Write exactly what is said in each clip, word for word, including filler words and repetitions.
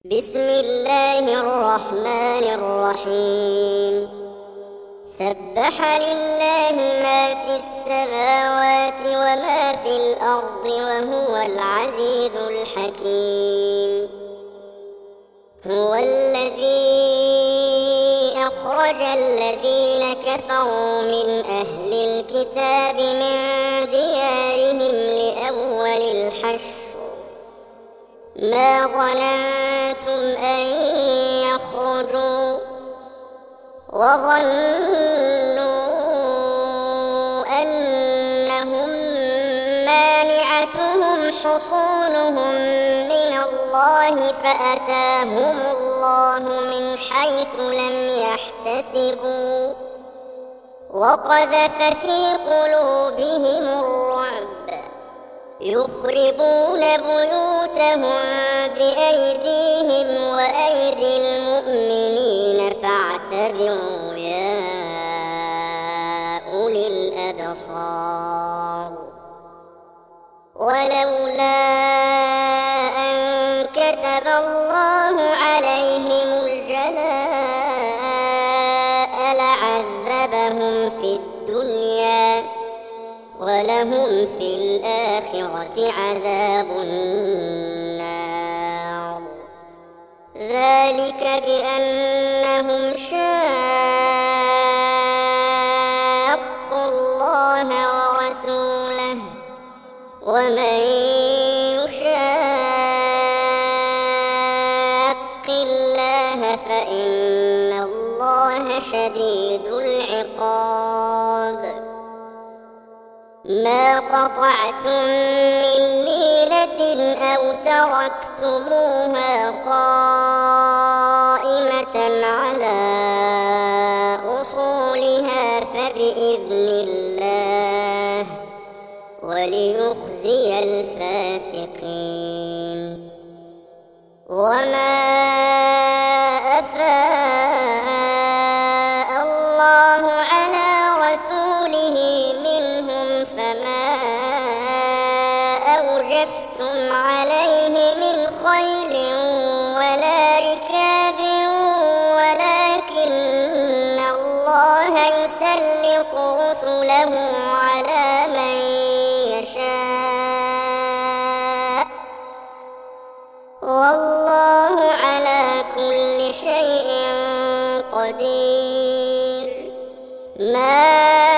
بسم الله الرحمن الرحيم. سبح لله ما في السماوات وما في الأرض وهو العزيز الحكيم. هو الذي أخرج الذين كفروا من أهل الكتاب من ديارهم لأول الحشر ما ظننتم أن يخرجوا وظنوا أنهم مانعتهم حصونهم من الله فأتاهم الله من حيث لم يحتسبوا وقذف في قلوبهم الرعب يخربون بيوتهم بأيديهم وأيدي المؤمنين فاعتبروا يا أولي الأبصار. ولولا أن كتب الله عليهم الجلاء لعذبهم في الدنيا ولهم في الآخرة عذاب النار. ذلك بأنهم شاقوا الله ورسوله ومن يشاق الله فإن الله شديد العقاب. ما قطعتم من لينة أو تركتموها قائمة على أصولها فبإذن الله وليخزي الفاسقين. وما أفاء الله على رسوله منهم فما أوجفتم عليه من خيل ولا ركاب ولكن الله يسلط رسله على من يشاء والله على كل شيء قدير. ما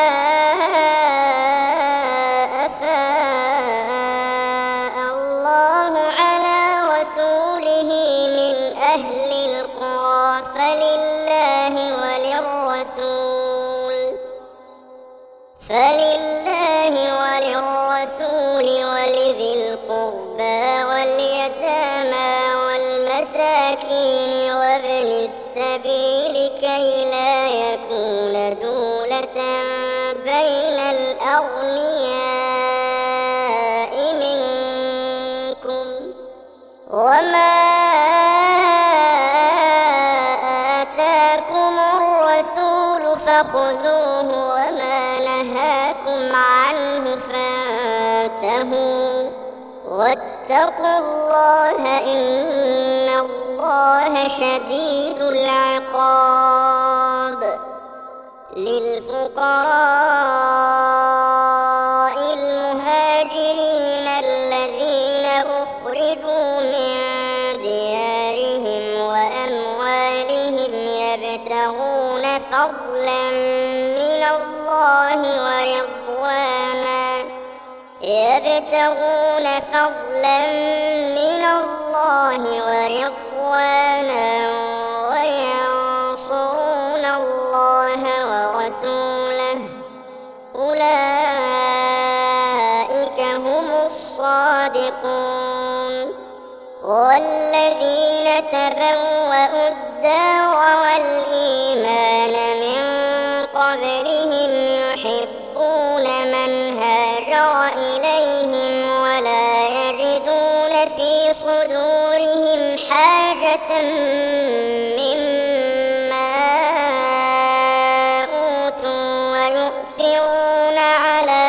أفاء الله على رسوله من أهل القرى فلله وللرسول فلله وللرسول ولذي القربى واليتامى والمساكين وابن السبيل كي لا يكون دولة بين الأغنياء منكم. وما آتاكم الرسول فخذوه وما نهاكم عنه فانتهوا واتقوا الله إن الله شديد العقاب. للفقراء المهاجرين الذين أخرجوا من ديارهم وأموالهم يبتغون فضلا من الله ورضوانا يبتغون فضلا من الله ورضوانا وينصرون الله ورسوله أولئك هم الصادقون. والذين تبوأوا الدار والإيمان من قبلهم يحبون من هاجر إليهم ولا يجدون في صدورهم حاجة مما أوتوا ويؤثرون على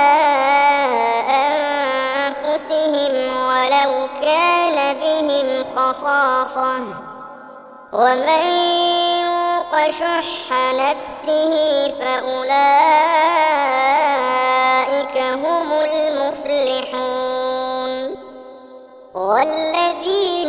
أنفسهم ولو كان بهم خصاصة ومن يوق شح نفسه فأولئك هم المفلحون. والذين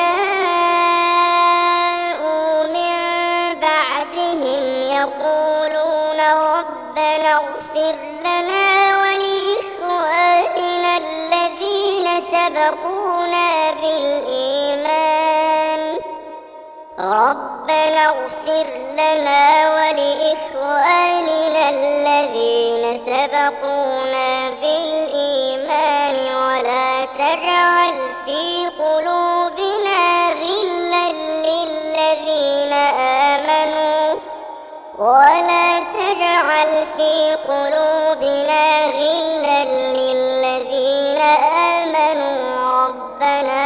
جاءوا من بعدهم يقولون ربنا اغفر لنا ولإخواننا الذين سبقونا بالإيمان ربنا اغفر لنا ولإخواننا الذين سبقونا بالإيمان ولا تجعل في قلوبنا غلا للذين آمنوا ولا تجعل في قلوبنا غلا للذين آمنوا ربنا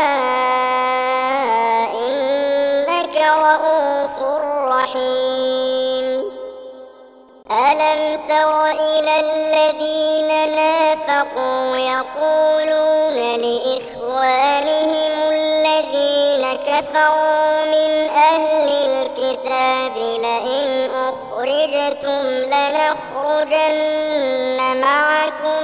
إنك رؤوف رحيم. ألم تر إلى الذين نافقوا يقولون لإخوانهم الذين كفروا من أهل الكتاب لئن أخرجتم لنخرجن معكم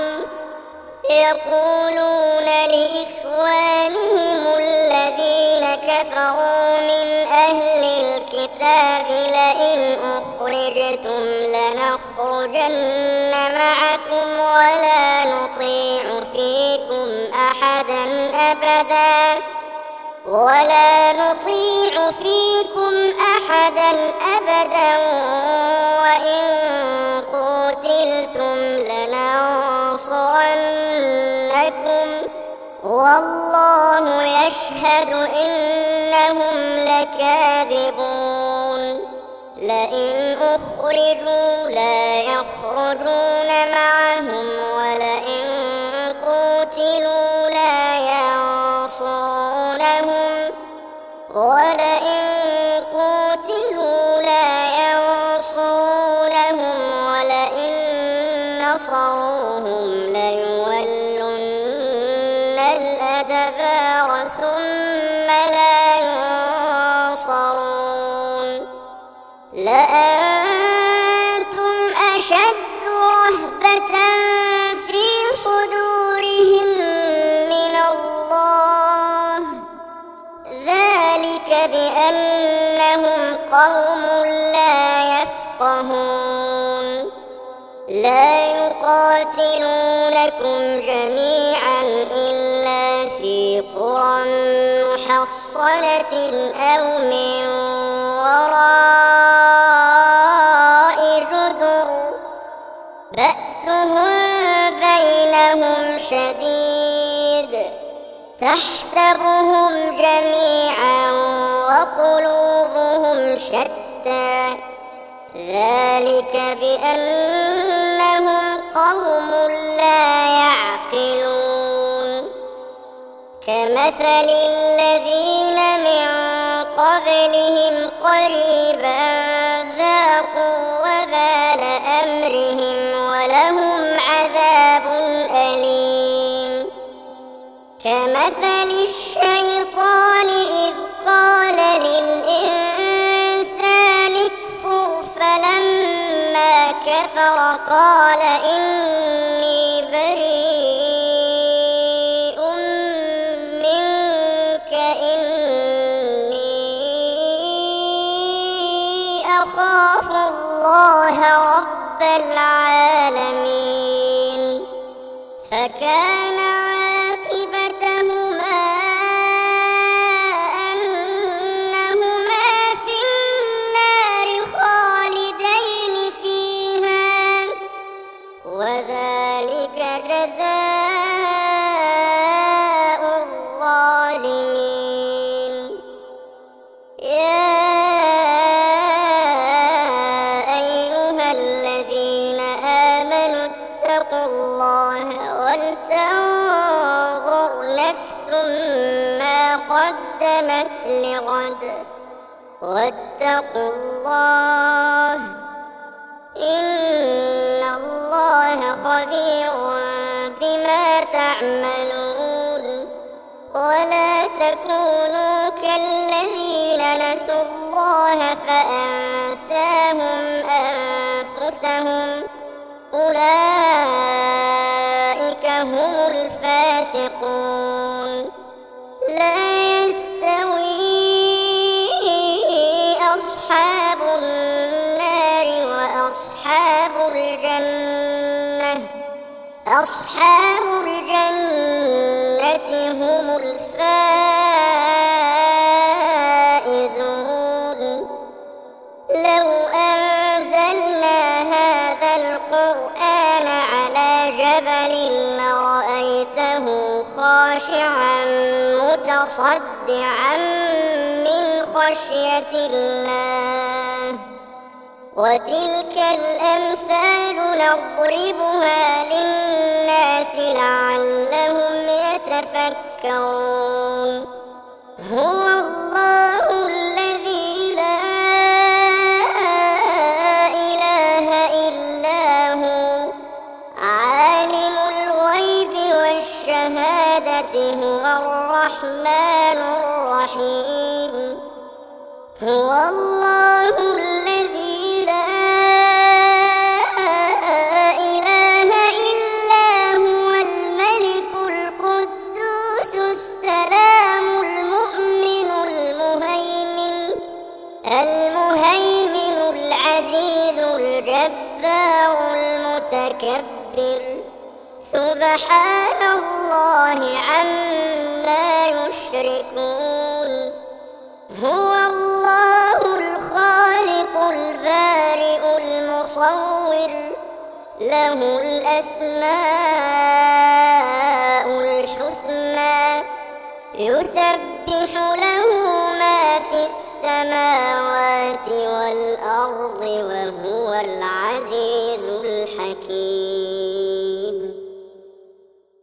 يقولون لإخوانهم الذين كفروا من أهل الكتاب لئن أخرجتم لنخرجن معكم ولا نطيع فيكم أحدا أبدا ولا نطيع فيكم أحدا أبدا وإن قتلتم لننصرنكم والله يشهد إنهم لكاذبون. لئن أخرجوا لا يخرجون معهم ولئن قتلوا لا ينصرونهم ولئن قتلوا لا ينصرونهم ولئن نصروهم ليولن الأدبار ثم لا ينصرون. لأنتم أشد رهبة في صدورهم من الله ذلك بأنهم قوم لا يفقهون. لا يقاتلونكم جميعا إلا في قرى محصنة أو من وراء جدر بأسهم بينهم شديد تحسبهم جميعا وقلوبهم شتى ذلك بأنهم قوم لا يعقلون. كمثل الذين من قبلهم قريبا ذاقوا وبال أمرهم ولهم عذاب أليم. كمثل الشيطان إذ قال للإنسان اكفر فلما كفر قال إني بريء منك إني أخاف الله رب العالمين. فكان عاقبتهما أنهما في النار خالدين فيها وذلك جزاء الظالمين. يا أيها الذين آمنوا اتقوا الله ولتنظر نفس ما قدمت لغد واتقوا الله إن الله خبير بما تعملون. ولا تكونوا كالذين نسوا الله فأنساهم أنفسهم أولئك هم الفاسقون. لا يستوي أصحاب النار وأصحاب الجنة أصحاب الجنة هم الفائزون. لو أنزلنا هذا القرآن على جبل لرأيته خاشعا متصدعا من خشية الله. وتلك الأمثال نضربها للناس لعلهم يتفكرون. هو الله الذي لا إله إلا هو عالم الغيب والشهادة هو الرحمن الرحيم. هو الله الذي لا إله إلا هو الملك القدوس السلام المؤمن المهيمن المهيمن العزيز الجبار المتكبر. سبحان الله عما يشركون. هو الله الخالق البارئ المصور له الأسماء الحسنى يسبح له ما في السماوات والأرض وهو العزيز الحكيم.